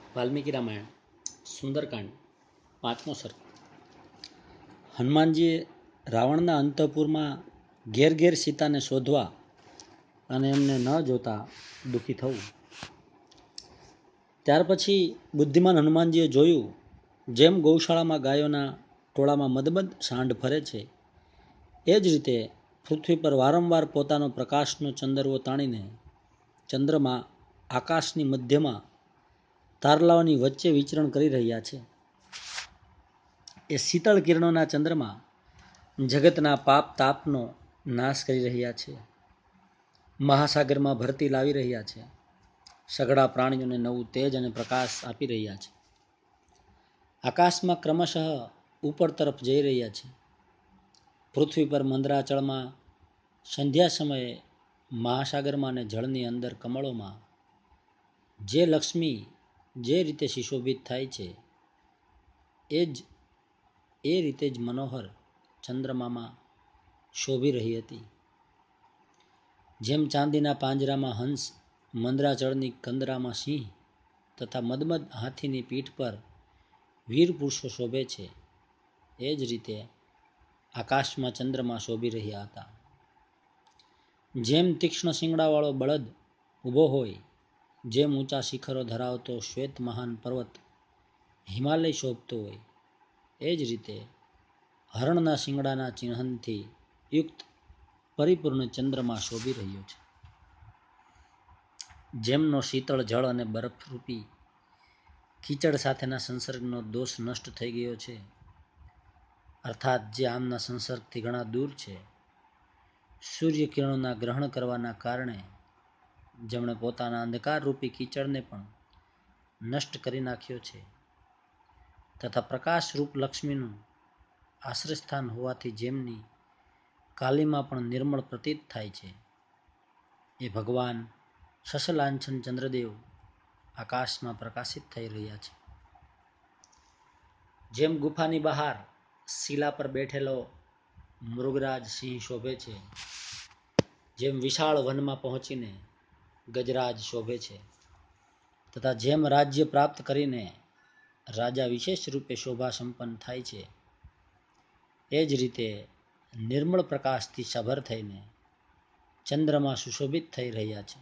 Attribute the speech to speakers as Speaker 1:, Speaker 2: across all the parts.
Speaker 1: વાલ્મીકી રામાયણ સુંદરકાંડ પાંચમો સર્ગ. હનુમાનજીએ રાવણના અંતઃપુરમાં ઘેર ઘેર સીતાને શોધવા અને એમને ન જોતા દુઃખી થવું. ત્યાર પછી બુદ્ધિમાન હનુમાનજીએ જોયું, જેમ ગૌશાળામાં ગાયોના ટોળામાં મદમદ સાંઢ ફરે છે, એ જ રીતે પૃથ્વી પર વારંવાર પોતાનો પ્રકાશનો ચંદરવો તાણીને ચંદ્રમા આકાશની મધ્યમાં તારલાઓની વચ્ચે વિચરણ કરી રહ્યા છે. એ શીતળ કિરણોના ચંદ્રમા જગતના પાપ તાપનો નાશ કરી રહ્યા છે. મહાસાગરમાં ભરતી લાવી રહ્યા છે. સઘળા પ્રાણીઓને નવું તેજ અને પ્રકાશ આપી રહ્યા છે. આકાશમાં ક્રમશઃ ઉપર તરફ જઈ રહ્યા છે. પૃથ્વી પર મંદરાચળમાં સંધ્યા સમયે મહાસાગરમાં અને જળની અંદર કમળોમાં જે લક્ષ્મી જે રીતે સુશોભિત થાય છે, એ રીતે જ મનોહર ચંદ્રમામાં શોભી રહી હતી. જેમ ચાંદીના પાંજરામાં હંસ, મંદરાચળની કંદરામાં સિંહ તથા મદમદ હાથીની પીઠ પર વીર પુરુષો શોભે છે, એ જ રીતે આકાશમાં ચંદ્રમા શોભી રહ્યા હતા. જેમ તીક્ષ્ણ શિંગડાવાળો બળદ ઊભો હોય, જેમ ઊંચા શિખરો ધરાવતો શ્વેત મહાન પર્વત હિમાલય શોભતો હોય, એ જ રીતે હરણના શિંગડાના ચિહ્નથી યુક્ત પરિપૂર્ણ ચંદ્રમા શોભી રહ્યો છે. જેમનો શીતળ જળ અને બરફરૂપી કીચડ સાથેના સંસર્ગનો દોષ નષ્ટ થઈ ગયો છે, અર્થાત જે આમના સંસર્ગથી ઘણા દૂર છે, સૂર્યકિરણોના ગ્રહણ કરવાના કારણે જેમણે પોતાના અંધકારરૂપી કીચડને પણ નષ્ટ કરી નાખ્યો છે, તથા પ્રકાશરૂપ લક્ષ્મીનું આશ્રયસ્થાન હોવાથી જેમની કાલીમાં પણ નિર્મળ પ્રતીત થાય છે, એ ભગવાન શશલાંછન ચંદ્રદેવ આકાશમાં પ્રકાશિત થઈ રહ્યા છે. જેમ ગુફાની બહાર શિલા પર બેઠેલો મૃગરાજ સિંહ શોભે છે, જેમ વિશાળ વનમાં પહોંચીને ગજરાજ શોભે છે, તથા જેમ રાજ્ય પ્રાપ્ત કરીને રાજા વિશેષ રૂપે શોભા સંપન્ન થાય છે, એ જ રીતે નિર્મળ પ્રકાશથી સભર થઈને ચંદ્રમાં સુશોભિત થઈ રહ્યા છે.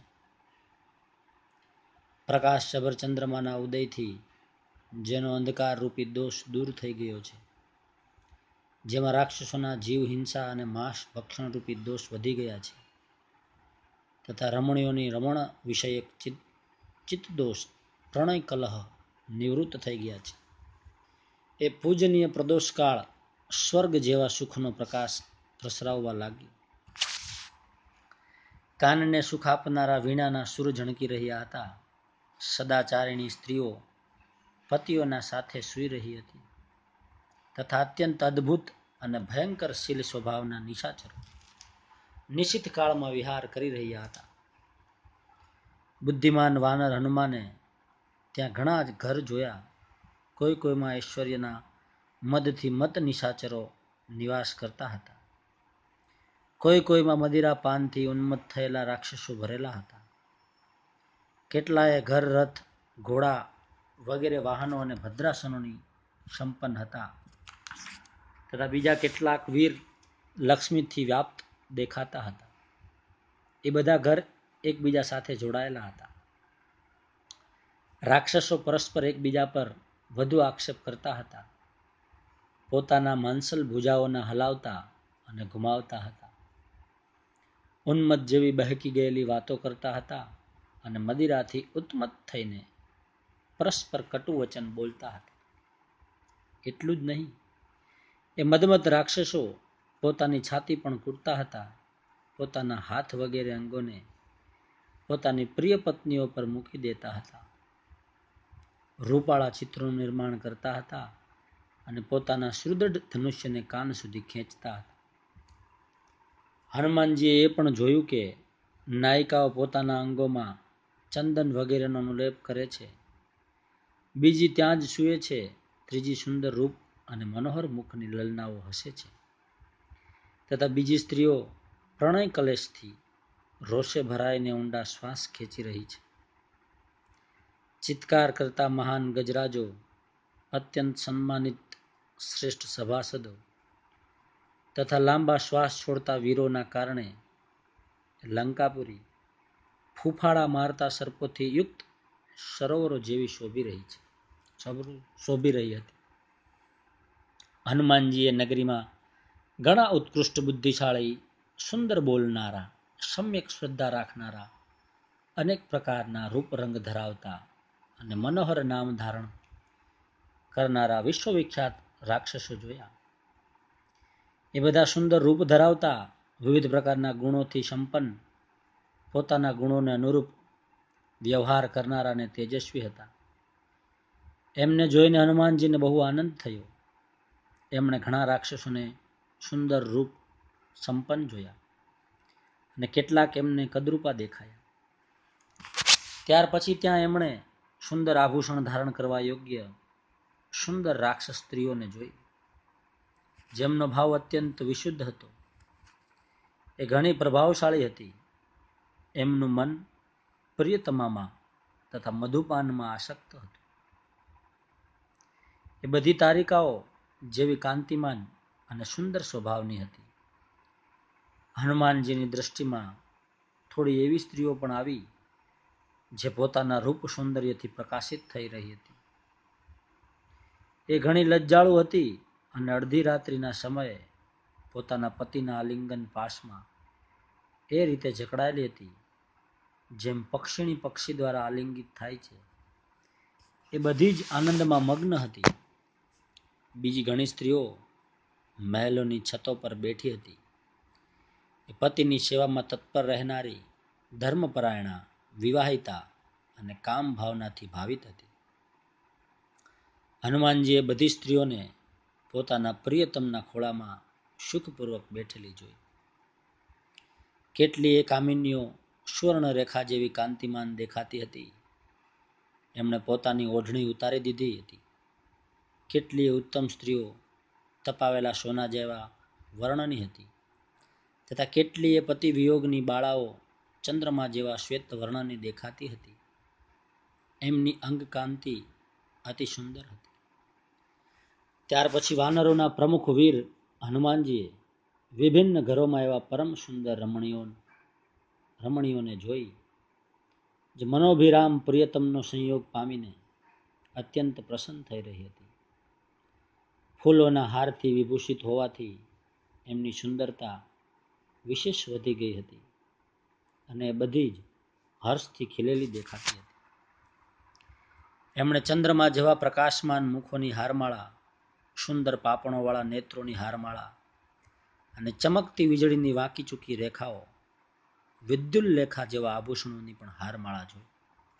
Speaker 1: પ્રકાશ સભર ચંદ્રમાના ઉદયથી જેનો અંધકાર રૂપી દોષ દૂર થઈ ગયો છે, જેમાં રાક્ષસોના જીવ હિંસા અને માંસ ભક્ષણ રૂપી દોષ વધી ગયા છે, તથા રમણીઓની રમણ વિષયક ચિત્તદોષ પ્રણય કલહ નિવૃત્ત થઈ ગયા છે, એ પૂજનીય પ્રદોષકાળ સ્વર્ગ જેવા સુખનો પ્રકાશ પ્રસરાવવા લાગ્યો. કાનને સુખ આપનારા વીણાના સુર ઝણકી રહ્યા હતા. સદાચારિણી સ્ત્રીઓ પતિઓના સાથે સૂઈ રહી હતી, તથા અત્યંત અદ્ભુત અને ભયંકર શીલ સ્વભાવના નિશાચરો નિશિત કાળમાં વિહાર કરી રહ્યા હતા. બુદ્ધિમાન વાનર હનુમાને ત્યાં ઘણા જ ઘર જોયા. કોઈ કોઈમાં ઐશ્વર્યના મદથી મત નિશાચરો નિવાસ કરતા હતા. કોઈ કોઈમાં મદિરા પાનથી ઉન્મત્ત થયેલા રાક્ષસો ભરેલા હતા. કેટલાય ઘર રથ, ઘોડા વગેરે વાહનો અને ભદ્રાસનોની સંપન્ન હતા, તથા બીજા કેટલાક વીર લક્ષ્મીથી વ્યાપ્ત દેખાતા હતા. એ બધા ઘર એકબીજા સાથે જોડાયેલા હતા. રાક્ષસો પરસ્પર એકબીજા પર વધુ આક્ષેપ કરતા હતા. પોતાના માંસલ ભુજાઓના હલાવતા અને ઘુમાવતા હતા. ઉન્મત્ત જેવી બહેકી ગયેલી વાતો કરતા હતા અને મદિરાથી ઉન્મત્ત થઈને પરસ્પર કટુ વચન બોલતા હતા. એટલું જ નહીં, એ મદમત રાક્ષસો પોતાની છાતી પણ કૂટતા હતા. પોતાના હાથ વગેરે અંગોને પોતાની પ્રિય પત્નીઓ પર મૂકી દેતા હતા. રૂપાળા ચિત્રોનું નિર્માણ કરતા હતા અને પોતાના સુદૃઢ ધનુષ્યને કાન સુધી ખેંચતા હતા. હનુમાનજીએ એ પણ જોયું કે નાયિકાઓ પોતાના અંગોમાં ચંદન વગેરેનો અનુલેપ કરે છે. બીજી ત્યાં જ સૂએ છે. ત્રીજી સુંદર રૂપ અને મનોહર મુખની લલનાઓ હસે છે, તથા બીજી સ્ત્રીઓ પ્રણય કલેશથી રોષે ભરાઈને ઊંડા શ્વાસ ખેંચી રહી છે. ચિત્કાર કરતા મહાન ગજરાજો, અત્યંત સન્માનિત શ્રેષ્ઠ સભાસદો તથા લાંબા શ્વાસ છોડતા વીરોના કારણે લંકાપુરી ફૂફાડા મારતા સર્પોથી યુક્ત સરોવરો જેવી શોભી રહી હતી. હનુમાનજીએ નગરીમાં ઘણા ઉત્કૃષ્ટ બુદ્ધિશાળી, સુંદર બોલનારા, સમ્યક શ્રદ્ધા રાખનારા, અનેક પ્રકારના રૂપ રંગ ધરાવતા અને મનોહર નામ ધારણ કરનારા વિશ્વવિખ્યાત રાક્ષસો જોયા. એ બધા સુંદર રૂપ ધરાવતા, વિવિધ પ્રકારના ગુણોથી સંપન્ન, પોતાના ગુણોને અનુરૂપ વ્યવહાર કરનારા અને તેજસ્વી હતા. એમને જોઈને હનુમાનજીને બહુ આનંદ થયો. એમણે ઘણા રાક્ષસોને સુંદર રૂપ સંપન્ન જોયા અને કેટલાક એમને કદરૂપા દેખાયા. ત્યાર પછી ત્યાં એમણે સુંદર આભૂષણ ધારણ કરવા યોગ્ય સુંદર રાક્ષસ સ્ત્રીઓને જોઈ, જેમનો ભાવ અત્યંત વિશુદ્ધ હતો. એ ઘણી પ્રભાવશાળી હતી. એમનું મન પ્રિયતમામાં તથા મધુપાનમાં આસક્ત હતું. એ બધી તારિકાઓ જેવી કાંતિમાન અને સુંદર સ્વભાવની હતી. હનુમાનજીની દ્રષ્ટિમાં થોડી એવી સ્ત્રીઓ પણ આવી જે પોતાના રૂપ સૌંદર્યથી પ્રકાશિત થઈ રહી હતી. એ ઘણી લજ્જાળુ હતી અને અડધી રાત્રિના સમયે પોતાના પતિના આલિંગન પાશમાં એ રીતે જકડાયેલી હતી જેમ પક્ષીણી પક્ષી દ્વારા આલિંગિત થાય છે. એ બધી જ આનંદમાં મગ્ન હતી. બીજી ઘણી સ્ત્રીઓ મહેલોની છતો પર બેઠી હતી. એ પતિની સેવામાં તત્પર રહેનારી, ધર્મપરાયણા, વિવાહિતા અને કામ ભાવનાથી ભાવિત હતી. હનુમાનજીએ બધી સ્ત્રીઓને પોતાના પ્રિયતમના ખોળામાં સુખપૂર્વક બેઠેલી જોઈ. કેટલીય કામિનીઓ સુવર્ણ રેખા જેવી કાંતિમાન દેખાતી હતી. એમણે પોતાની ઓઢણી ઉતારી દીધી હતી. કેટલીય ઉત્તમ સ્ત્રીઓ તપાવેલા સોના જેવા વર્ણની હતી તથા કેટલીય પતિ વિયોગની બાળાઓ ચંદ્રમા જેવા શ્વેત વર્ણની દેખાતી હતી. એમની અંગકાંતિ અતિ સુંદર હતી. ત્યાર પછી વાનરોના પ્રમુખ વીર હનુમાનજીએ વિભિન્ન ઘરોમાં એવા પરમ સુંદર રમણીઓને જોઈ, જે મનોભિરામ પ્રિયતમનો સંયોગ પામીને અત્યંત પ્રસન્ન થઈ રહી હતી. ફૂલોના હારથી વિભૂષિત હોવાથી એમની સુંદરતા વિશેષ વધી ગઈ હતી અને બધી જ હર્ષથી ખીલેલી દેખાતી હતી. એમણે ચંદ્રમા જેવા પ્રકાશમાન મુખોની હારમાળા, સુંદર પાપણોવાળા નેત્રોની હારમાળા અને ચમકતી વીજળીની વાંકી ચૂકી રેખાઓ, વિદ્યુલ્લેખા જેવા આભૂષણોની પણ હારમાળા જોઈ.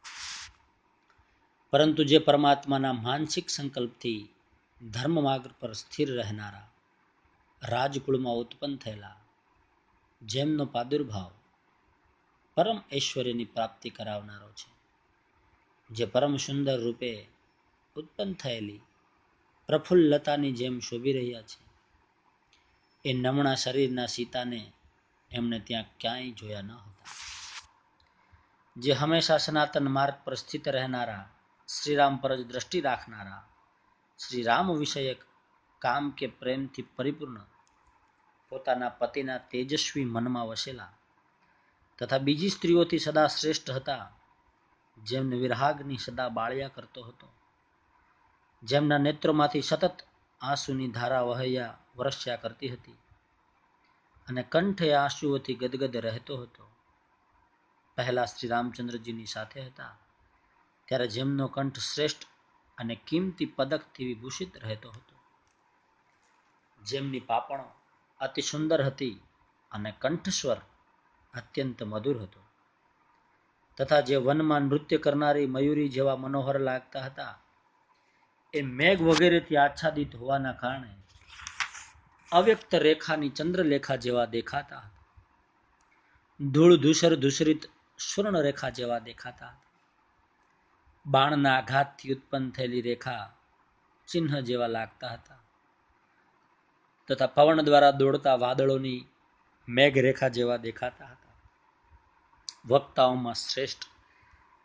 Speaker 1: પરંતુ જે પરમાત્માના માનસિક સંકલ્પથી ધર્મ માર્ગ પર સ્થિર રહેનારા, રાજકુળમાં ઉત્પન્ન થયેલા, જેમનો પ્રાદુર્ભાવ પરમ ઐશ્વર્યની પ્રાપ્તિ કરાવનારો છે, જે પરમ સુંદર રૂપે ઉત્પન્ન થયેલી પ્રફુલ્લતાની જેમ શોભી રહ્યા છે, એ નમણા શરીરના સીતાને એમણે ત્યાં ક્યાંય જોયા ન હતા. જે હંમેશા સનાતન માર્ગ પર સ્થિત રહેનારા, શ્રીરામ પર જ દ્રષ્ટિ રાખનારા, શ્રી રામ વિષયક કામ કે પ્રેમથી પરિપૂર્ણ, પોતાના પતિના તેજસ્વી મનમાં વસેલા તથા બીજી સ્ત્રીઓથી સદા શ્રેષ્ઠ હતા, જેમને વિરહાગ્નિ સદા બાળ્યા કરતો હતો, જેમના નેત્રોમાંથી સતત આંસુની ધારા વરસ્યા કરતી હતી અને કંઠ એ આંસુઓથી ગદગદ રહેતો હતો. પહેલા શ્રી રામચંદ્રજીની સાથે હતા ત્યારે જેમનો કંઠ શ્રેષ્ઠ અને કિંમતી પદકથી વિભૂષિત રહેતો હતો, જેમની પાપણો અતિ સુંદર હતી અને કંઠસ્વર અત્યંત મધુર હતો તથા જે વનમાં નૃત્ય કરનારી મયુરી જેવા મનોહર લાગતા હતા, એ મેઘ વગેરેથી આચ્છાદિત હોવાના કારણે અવ્યક્ત રેખાની ચંદ્રલેખા જેવા દેખાતા હતા. ધૂળ ધૂસર ધૂસરિત સ્વર્ણ રેખા જેવા દેખાતા હતા. બાણના આઘાતથી ઉત્પન્ન થયેલી રેખા ચિહ્ન જેવા લાગતા હતા તથા પવન દ્વારા દોડતા વાદળોની મેઘરેખા જેવા દેખાતા હતા. વક્તાઓમાં શ્રેષ્ઠ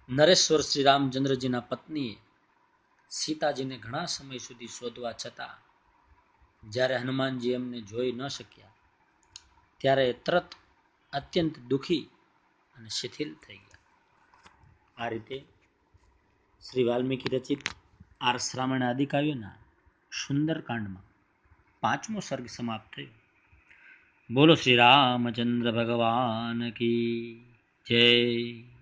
Speaker 1: નરેશ્વર શ્રી રામચંદ્રજીના પત્નીએ સીતાજીને ઘણા સમય સુધી શોધવા છતાં જ્યારે હનુમાનજી એમને જોઈ ન શક્યા ત્યારે તરત અત્યંત દુઃખી અને શિથિલ થઈ ગયા. આ રીતે શ્રી વાલ્મીકી રચિત આર્ષ રામાયણ આદિકાવ્યના સુંદરકાંડમાં 5મો સર્ગ સમાપ્ત થયો. બોલો શ્રી રામચંદ્ર ભગવાન કી જય.